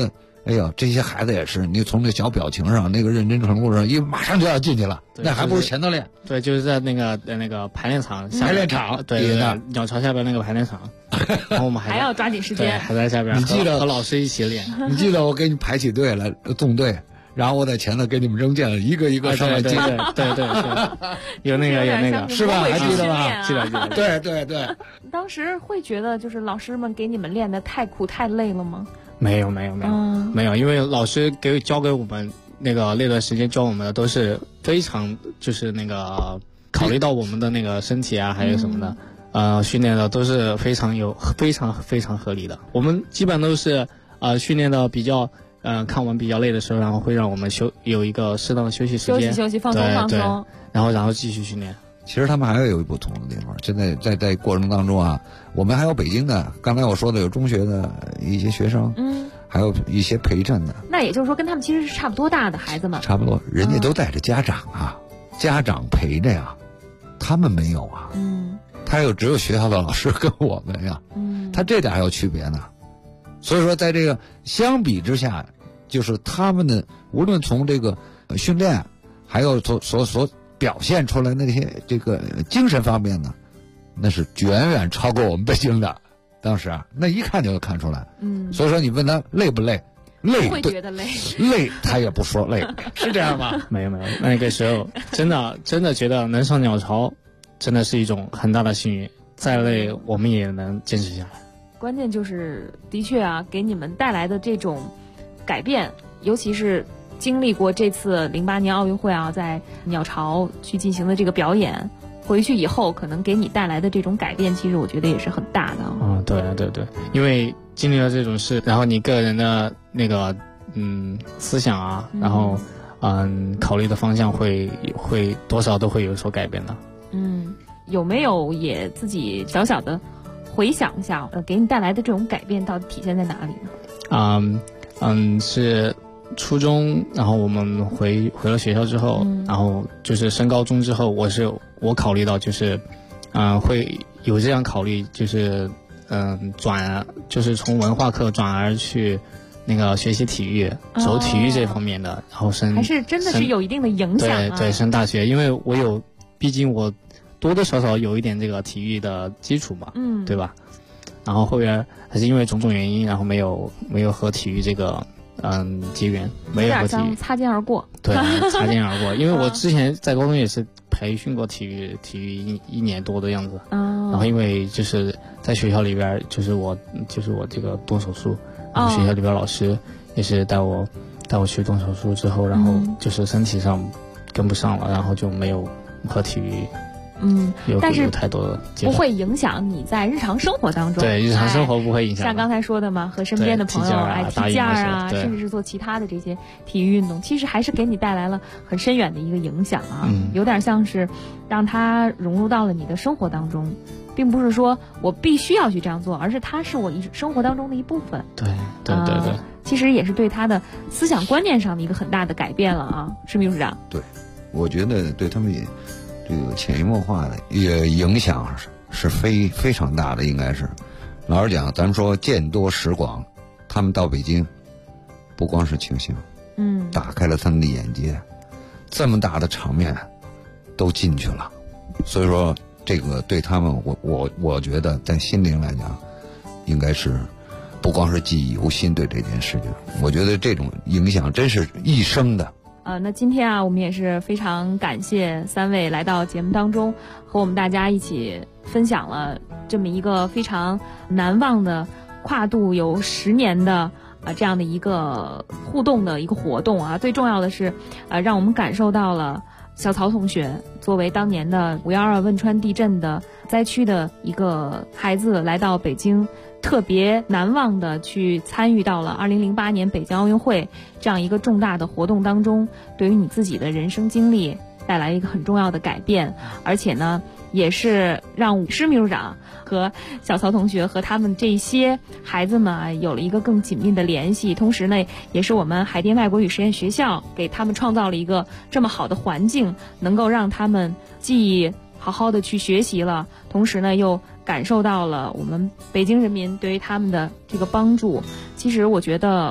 哎呦，这些孩子也是，你从那小表情上、那个认真程度上，马上就要进去了，那还不如前头练。 对，就是在那个排练场， 排练场， 对，鸟巢下边那个排练场，然后我们还要抓紧时间， 还在下边， 你记得和老师一起练。 你记得我给你排起队来，纵队。然后我在前头给你们扔箭了，一个一个上来接。 对，有那个， 是吧？还记得吧？ 记得。 对。 当时会觉得就是老师们给你们练的太苦太累了吗？ 没有，因为老师教给我们那段时间教我们的都是非常就是那个考虑到我们的那个身体啊，还有什么的，训练的都是非常合理的。我们基本都是训练的比较。看完比较累的时候，然后会让我们有一个适当的休息时间， 休息放松， 然后继续训练。 其实他们还有一不同的地方，现在在过程当中啊，我们还有北京的，刚才我说的有中学的一些学生，还有一些陪衬的。 那也就是说，跟他们其实是差不多大的孩子们。 差不多，人家都带着家长啊，家长陪着呀，他们没有啊。他只有学校的老师跟我们呀。他这点还有区别呢。所以说，在这个相比之下，就是他们的无论从这个训练，还有所表现出来那些这个精神方面呢，那是远远超过我们北京的。当时啊，那一看就能看出来。所以说你问他累不累，累会觉得累， 他也不说累，是这样吗？ 没有，那个时候真的觉得能上鸟巢，真的是一种很大的幸运。再累，我们也能坚持下来。 关键就是的确啊，给你们带来的这种改变，尤其是经历过这次08年奥运会啊，在鸟巢去进行的这个表演，回去以后可能给你带来的这种改变，其实我觉得也是很大的。 对，因为经历了这种事，然后你个人的那个思想啊，然后考虑的方向会多少都会有所改变的。 有没有也自己小小的回想一下，给你带来的这种改变到底体现在哪里呢？是初中，然后我们回了学校之后，然后就是升高中之后，我考虑到就是会有这样考虑，就是就是从文化课转而去那个学习体育，走体育这方面的，然后还是真的是有一定的影响啊。 对，升大学，因为毕竟我多多少少有一点这个体育的基础嘛，对吧？然后后边还是因为种种原因，然后没有和体育这个结缘，没有和体育擦肩而过。 对，擦肩而过。因为我之前在高中也是培训过体育一年多的样子，然后因为就是在学校里边，就是我这个动手术，然后学校里边老师也是带我去动手术之后，然后就是身体上跟不上了，然后就没有和体育但是太多的不会影响你在日常生活当中。 对，日常生活不会影响。 像刚才说的嘛，和身边的朋友踢毽啊，甚至是做其他的这些体育运动，其实还是给你带来了很深远的一个影响啊。有点像是让它融入到了你的生活当中，并不是说我必须要去这样做，而是它是我生活当中的一部分。 对。 其实也是对他的思想观念上的一个很大的改变了啊，是秘书长。 对，我觉得对他们也这个潜移默化的也影响是非常大的，应该是。老实讲，咱们说见多识广，他们到北京不光是庆幸，打开了他们的眼界，这么大的场面都进去了，所以说这个对他们，我觉得在心灵来讲，应该是不光是记忆犹新对这件事情，我觉得这种影响真是一生的。 那今天啊，我们也是非常感谢三位来到节目当中，和我们大家一起分享了这么一个非常难忘的跨度有10年的这样的一个互动的一个活动啊。最重要的是让我们感受到了小曹同学作为当年的5.12汶川地震的灾区的一个孩子，来到北京，特别难忘的去参与到了2008年北京奥运会这样一个重大的活动当中，对于你自己的人生经历带来一个很重要的改变，而且呢，也是让武师秘书长和小曹同学和他们这些孩子们有了一个更紧密的联系，同时呢，也是我们海淀外国语实验学校给他们创造了一个这么好的环境，能够让他们既好好的去学习了，同时呢又感受到了我们北京人民对于他们的这个帮助。其实我觉得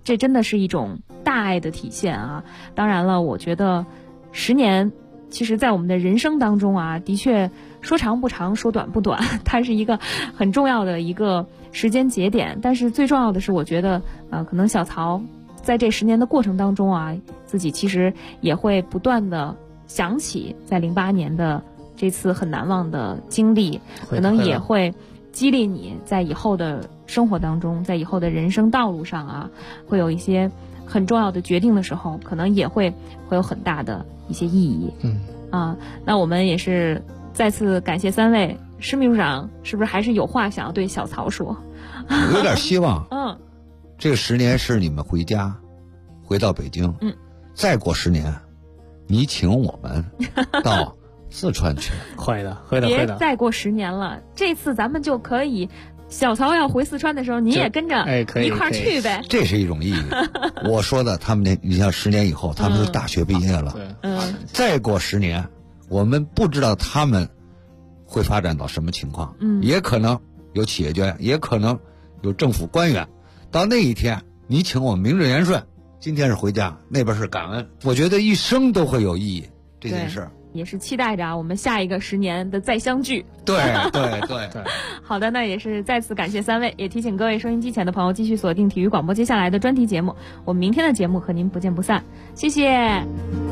这真的是一种大爱的体现啊。当然了，我觉得10年其实在我们的人生当中啊，的确说长不长，说短不短，它是一个很重要的一个时间节点。但是最重要的是，我觉得可能小曹在这10年的过程当中啊，自己其实也会不断的想起在08年的这次很难忘的经历，可能也会激励你在以后的生活当中，在以后的人生道路上啊，会有一些很重要的决定的时候，可能也会有很大的一些意义。那我们也是再次感谢3位。施秘书长是不是还是有话想要对小曹说？ 我有点希望。这10年是你们回到北京。再过10年，你请我们到四川去。 会的。 别再过10年了，这次咱们就可以。小曹要回四川的时候，你也跟着一块儿去呗。 这是一种意义。我说的，他们你像10年以后，他们是大学毕业了。再过10年，我们不知道他们会发展到什么情况。也可能有企业家，也可能有政府官员。到那一天，你请我们名正言顺。今天是回家，那边是感恩。我觉得一生都会有意义这件事。 也是期待着我们下一个10年的再相聚。 对。 好的，那也是再次感谢3位，也提醒各位收音机前的朋友继续锁定体育广播接下来的专题节目。我们明天的节目和您不见不散，谢谢。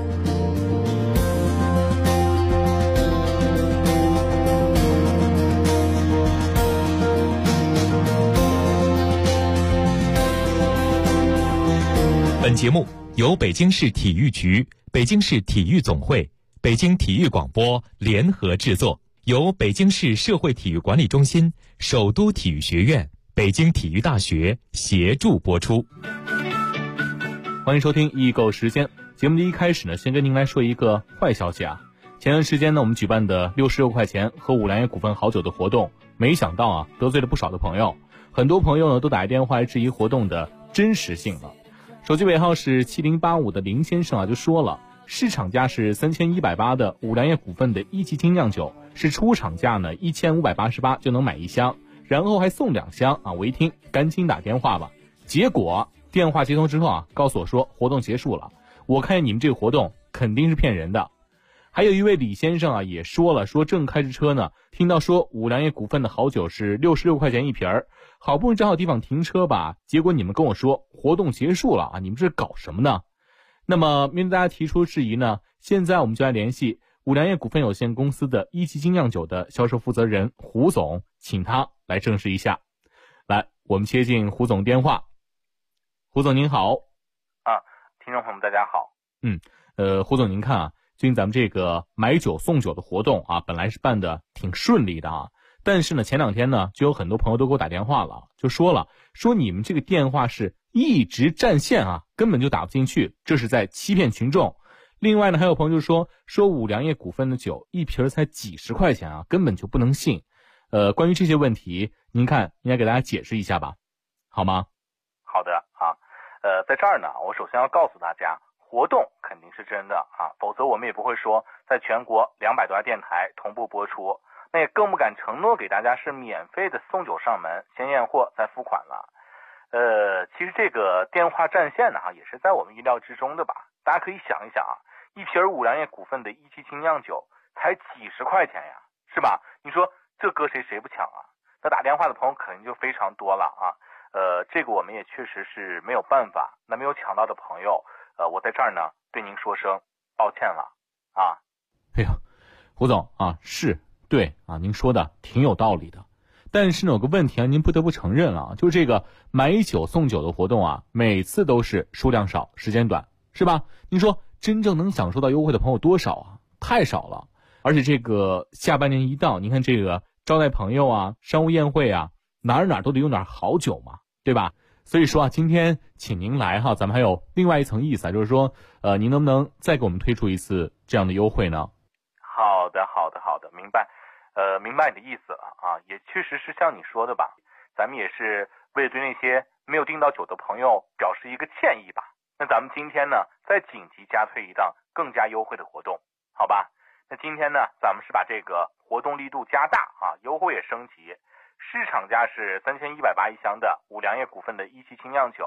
本节目由北京市体育局、北京市体育总会、北京体育广播联合制作，由北京市社会体育管理中心、首都体育学院、北京体育大学协助播出。 欢迎收听易购时间。节目的一开始呢，先跟您来说一个坏消息啊。前段时间呢，我们举办的66块钱喝五粮液股份好酒的活动，没想到啊，得罪了不少的朋友。很多朋友呢，都打电话来质疑活动的真实性了。手机尾号是7085的林先生啊，就说了，市场价是3180的五粮液股份的1级精酿酒，是出厂价呢1588就能买1箱，然后还送2箱啊！我一听，赶紧打电话吧。结果电话接通之后啊，告诉我说活动结束了。我看见你们这个活动肯定是骗人的。还有一位李先生啊，也说了，说正开着车呢，听到说五粮液股份的好酒是66块钱一瓶儿，好不容易找好地方停车吧，结果你们跟我说活动结束了啊，你们这是搞什么呢？那么面对大家提出质疑呢，现在我们就来联系五粮液股份有限公司的1级精酿酒的销售负责人胡总，请他来证实一下。来，我们接进胡总电话。胡总您好。 听众朋友们大家好。 胡总您看啊，最近咱们这个买酒送酒的活动啊，本来是办的挺顺利的啊，但是呢前2天呢，就有很多朋友都给我打电话了，就说你们这个电话是一直占线啊，根本就打不进去，这是在欺骗群众。另外呢，还有朋友就说五粮液股份的酒一瓶才几十块钱啊，根本就不能信。关于这些问题，您看应该给大家解释一下吧，好吗？ 好的啊，在这儿呢，我首先要告诉大家，活动肯定是真的啊，否则我们也不会说在全国200多家电台同步播出，那也更不敢承诺给大家是免费的送酒上门，先验货再付款了。其实这个电话占线呢，也是在我们意料之中的吧。大家可以想一想啊，一瓶五粮液股份的1级精酿酒才几十块钱呀，是吧？你说这搁谁不抢啊？那打电话的朋友肯定就非常多了啊。这个我们也确实是没有办法。那没有抢到的朋友，我在这儿呢对您说声抱歉了啊。 哎呀，胡总啊，是对啊，您说的挺有道理的。但是呢，有个问题啊，您不得不承认啊，就是这个买酒送酒的活动啊，每次都是数量少，时间短，是吧？您说真正能享受到优惠的朋友多少啊？太少了。而且这个下半年一到，您看这个招待朋友啊、商务宴会啊，哪都得用点好酒嘛，对吧？所以说啊，今天请您来哈，咱们还有另外一层意思啊，就是说，您能不能再给我们推出一次这样的优惠呢？ 好的，明白。明白你的意思了啊，也确实是像你说的吧，咱们也是为了对那些没有订到酒的朋友表示一个歉意吧。那咱们今天呢，再紧急加推一档更加优惠的活动，好吧？那今天呢，咱们是把这个活动力度加大啊，优惠也升级。市场价是3180一箱的五粮液股份的1级精酿酒，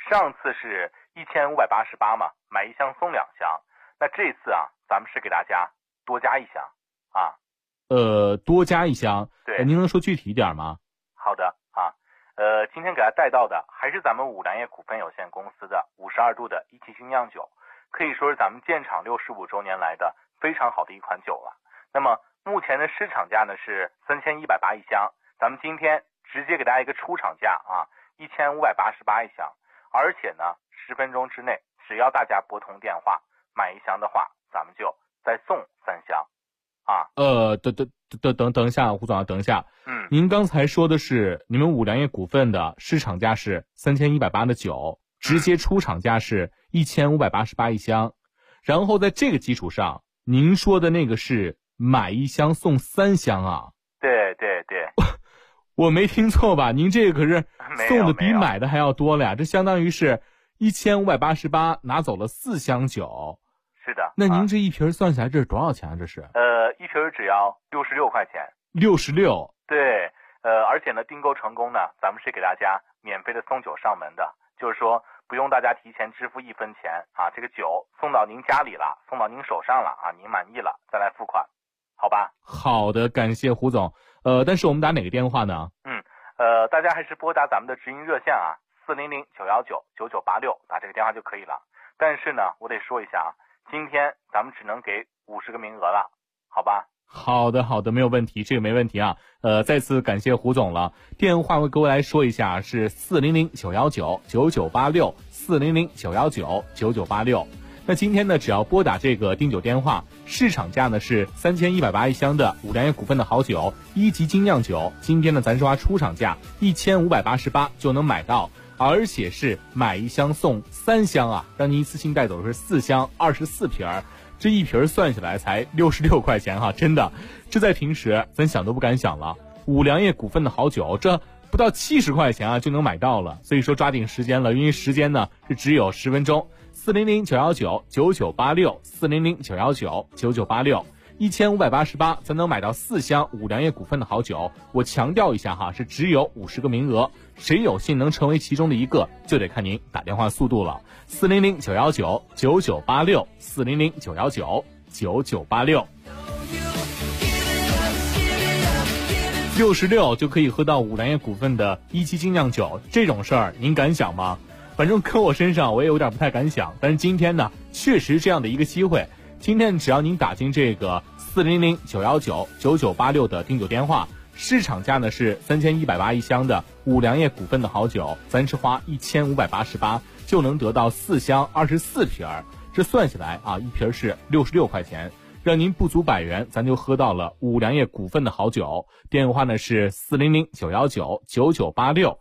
上次是1588嘛，买1箱送2箱。那这次啊，咱们是给大家多加1箱啊。 多加1箱。 对， 您能说具体一点吗？ 好的啊，今天给大家带到的还是咱们五粮液股份有限公司的52度的一期精酿酒，可以说是咱们建厂65周年来的非常好的一款酒了。那么目前的市场价呢是3180一箱，咱们今天直接给大家一个出厂价啊，1588一箱，而且呢10分钟之内，只要大家拨通电话买1箱的话，咱们就再送3箱啊。 等一下，胡总，等一下。您刚才说的是你们五粮液股份的市场价是3180的酒，直接出厂价是1588一箱，然后在这个基础上，您说的那个是买1箱送3箱啊？ 对对对， 我没听错吧？您这个可是送的比买的还要多了呀，这相当于是1588拿走了4箱酒。 是的。 那您这一瓶算下来这是多少钱啊？这是一瓶只要66块钱。 66。 对，而且呢，订购成功呢，咱们是给大家免费的送酒上门的，就是说不用大家提前支付1分钱啊，这个酒送到您家里了，送到您手上了啊，您满意了再来付款，好吧？ 好的，感谢胡总。但是我们打哪个电话呢？ 大家还是拨打咱们的直营热线啊，400-919-9986，打这个电话就可以了。但是呢，我得说一下啊，今天咱们只能给50个名额了，好吧？ 好的，没有问题，这个没问题啊。再次感谢胡总了。电话我各位来说一下，是400-919-9986 400-919-9986。那今天呢，只要拨打这个订酒电话，市场价呢是3180一箱的五粮液股份的好酒1级精酿酒，今天呢咱说出厂价1588就能买到，而且是买1箱送3箱啊，让您一次性带走的是4箱24瓶儿。这一瓶算下来才66块钱哈，真的，这在平时咱想都不敢想了。五粮液股份的好酒，这不到70块钱啊就能买到了，所以说抓紧时间了，因为时间呢是只有10分钟。400-919-9986 400-919-9986 1588才能买到4箱五粮液股份的好酒。我强调一下哈，是只有50个名额，谁有幸能成为其中的一个，就得看您打电话速度了。400-919-9986 400-919-9986 66就可以喝到五粮液股份的1期精酿酒，这种事儿您敢想吗？反正搁我身上我也有点不太敢想，但是今天呢确实这样的一个机会，今天只要您打进这个400-919-9986的订酒电话，市场价呢是3180一箱的五粮液股份的好酒，咱是花1588就能得到4箱24瓶儿，这算下来啊，一瓶是66块钱，让您不足100元，咱就喝到了五粮液股份的好酒。电话呢是400-919-9986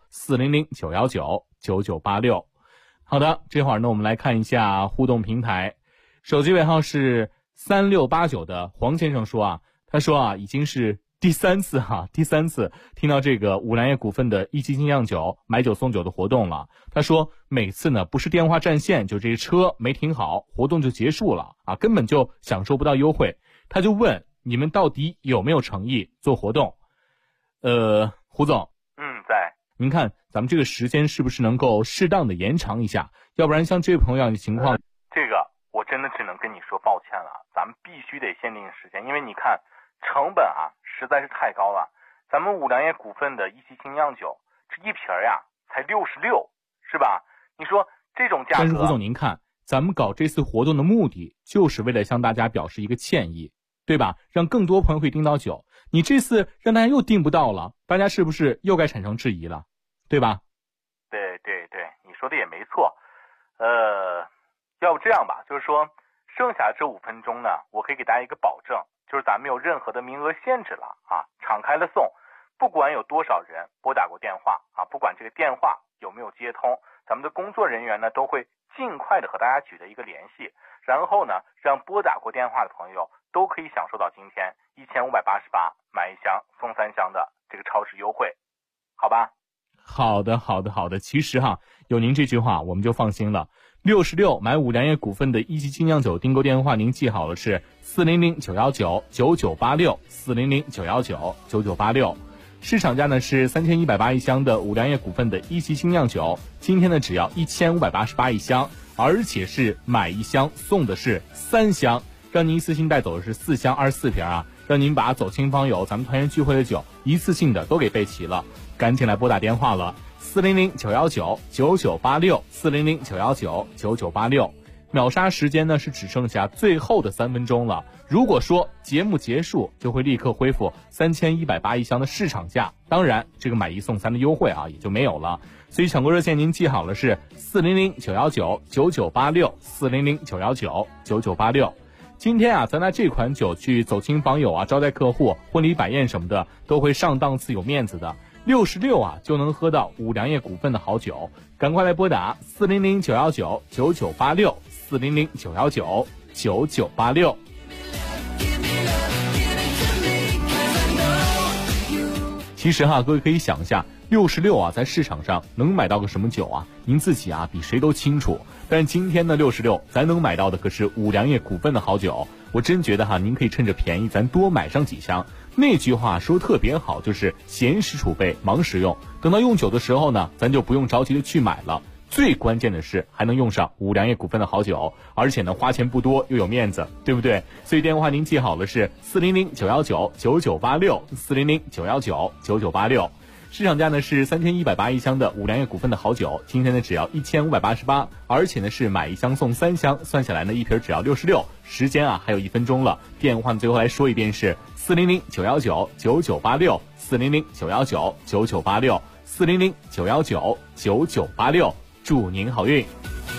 400-919-9986。好的，这会儿呢我们来看一下互动平台，手机尾号是3689的黄先生说啊，他说啊已经是第三次听到这个五粮液股份的1期精酿酒买酒送酒的活动了。他说每次呢不是电话占线，就这车没停好，活动就结束了啊，根本就享受不到优惠。他就问你们到底有没有诚意做活动？胡总， 在。 您看咱们这个时间是不是能够适当的延长一下？要不然像这位朋友的情况， 这个我真的只能跟你说抱歉了，咱们必须得限定时间，因为你看成本啊实在是太高了。咱们五粮液股份的1期精酿酒，这一瓶呀才66，是吧？你说这种价格。 但是胡总您看，咱们搞这次活动的目的就是为了向大家表示一个歉意，对吧？让更多朋友会订到酒。你这次让大家又订不到了，大家是不是又该产生质疑了，对吧？ 对，你说的也没错。要不这样吧，就是说剩下这5分钟呢，我可以给大家一个保证，就是咱们没有任何的名额限制了啊，敞开了送，不管有多少人拨打过电话啊，不管这个电话有没有接通，咱们的工作人员呢都会尽快的和大家取得一个联系，然后呢让拨打过电话的朋友都可以享受到今天1588买1箱送3箱的这个超值优惠，好吧？ 好的。其实哈，有您这句话我们就放心了。66买五粮液股份的1期精酿酒订购电话您记好了，是400-919-9986 400-919-9986。 市场价呢是3180一箱的五粮液股份的一级精酿酒，今天呢只要1588一箱，而且是买一箱送的是3箱，让您一次性带走的是4箱24瓶啊，让您把走亲访友咱们团圆聚会的酒一次性的都给备齐了，赶紧来拨打电话了，400-919-9986，400-919-9986。秒杀时间呢是只剩下最后的3分钟了，如果说节目结束就会立刻恢复3180一箱的市场价，当然这个买1送3的优惠啊也就没有了，所以抢购热线您记好了是400-919-9986，400-919-9986。今天啊咱拿这款酒去走亲访友啊，招待客户，婚礼摆宴什么的都会上档次有面子的，66啊就能喝到五粮液股份的好酒，赶快来拨打400-919-9986，400-919-9986。其实各位可以想一下，66啊在市场上能买到个什么酒啊？您自己啊比谁都清楚。但今天的66咱能买到的可是五粮液股份的好酒，我真觉得您可以趁着便宜咱多买上几箱。那句话说特别好，就是闲时储备，忙时用。等到用酒的时候呢，咱就不用着急的去买了。最关键的是还能用上五粮液股份的好酒，而且呢花钱不多又有面子，对不对？所以电话您记好了是400-919-9986，400-919-9986。市场价呢是3180一箱的五粮液股份的好酒，今天呢只要1588，而且呢是买1箱送3箱，算下来呢一瓶只要66。时间啊还有1分钟了，电话最后来说一遍是400-919-9986，400-919-9986，400-919-9986，祝您好运。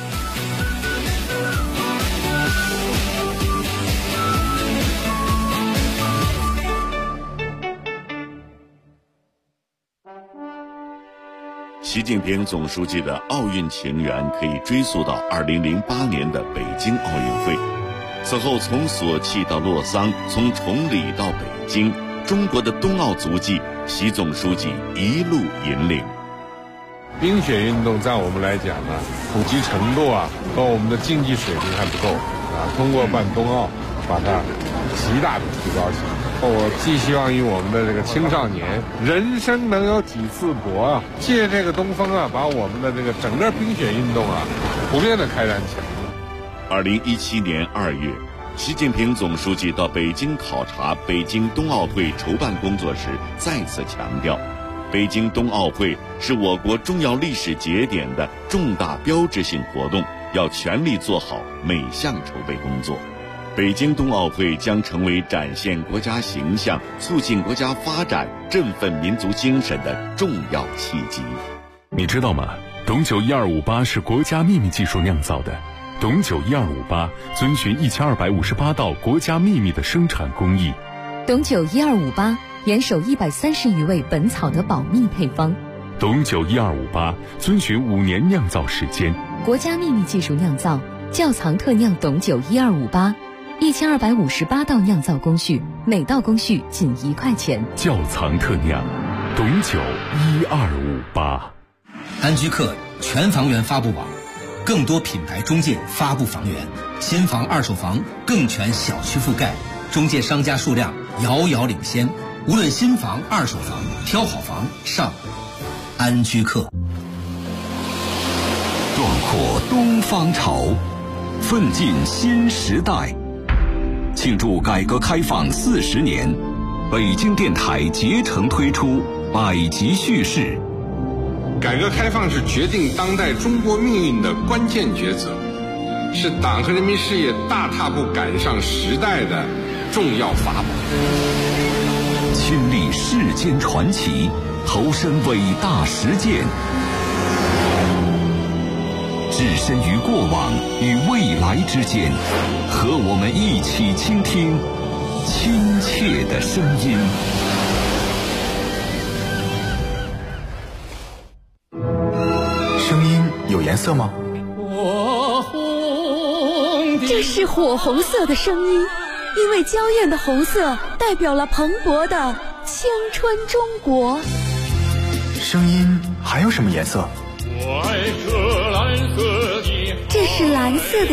习近平总书记的奥运情缘可以追溯到2008年的北京奥运会。此后从索契到洛桑，从崇礼到北京，中国的冬奥足迹，习总书记一路引领。 冰雪运动在我们来讲呢，普及程度和我们的竞技水平还不够通过办冬奥把它极大的提高起来。我寄希望于我们的这个青少年，人生能有几次搏借这个东风把我们的这个整个冰雪运动普遍的开展起来。 2017年2月，习近平总书记到北京考察北京冬奥会筹办工作时，再次强调，北京冬奥会是我国重要历史节点的重大标志性活动，要全力做好每项筹备工作。北京冬奥会将成为展现国家形象、促进国家发展、振奋民族精神的重要契机。 你知道吗？董酒1258是国家秘密技术酿造的。董酒1258遵循1258道国家秘密的生产工艺。 董酒1258严守130余位本草的保密配方。 董酒1258遵循5年酿造时间。 国家秘密技术酿造，窖藏特酿董酒1258，1258道酿造工序，每道工序仅1块钱。 窖藏特酿，董酒1258。 安居客全房源发布网，更多品牌中介发布房源，新房二手房更全小区覆盖，中介商家数量遥遥领先。无论新房二手房，挑好房上安居客。 壮阔东方潮，奋进新时代。庆祝改革开放40年，北京电台竭诚推出百集叙事。 改革开放是决定当代中国命运的关键抉择，是党和人民事业大踏步赶上时代的重要法宝。 亲历世间传奇，投身伟大实践，置身于过往与未来之间，和我们一起倾听亲切的声音。 声音有颜色吗？ 这是火红色的声音，因为娇艳的红色代表了蓬勃的青春中国。 声音还有什么颜色？ 这是蓝色的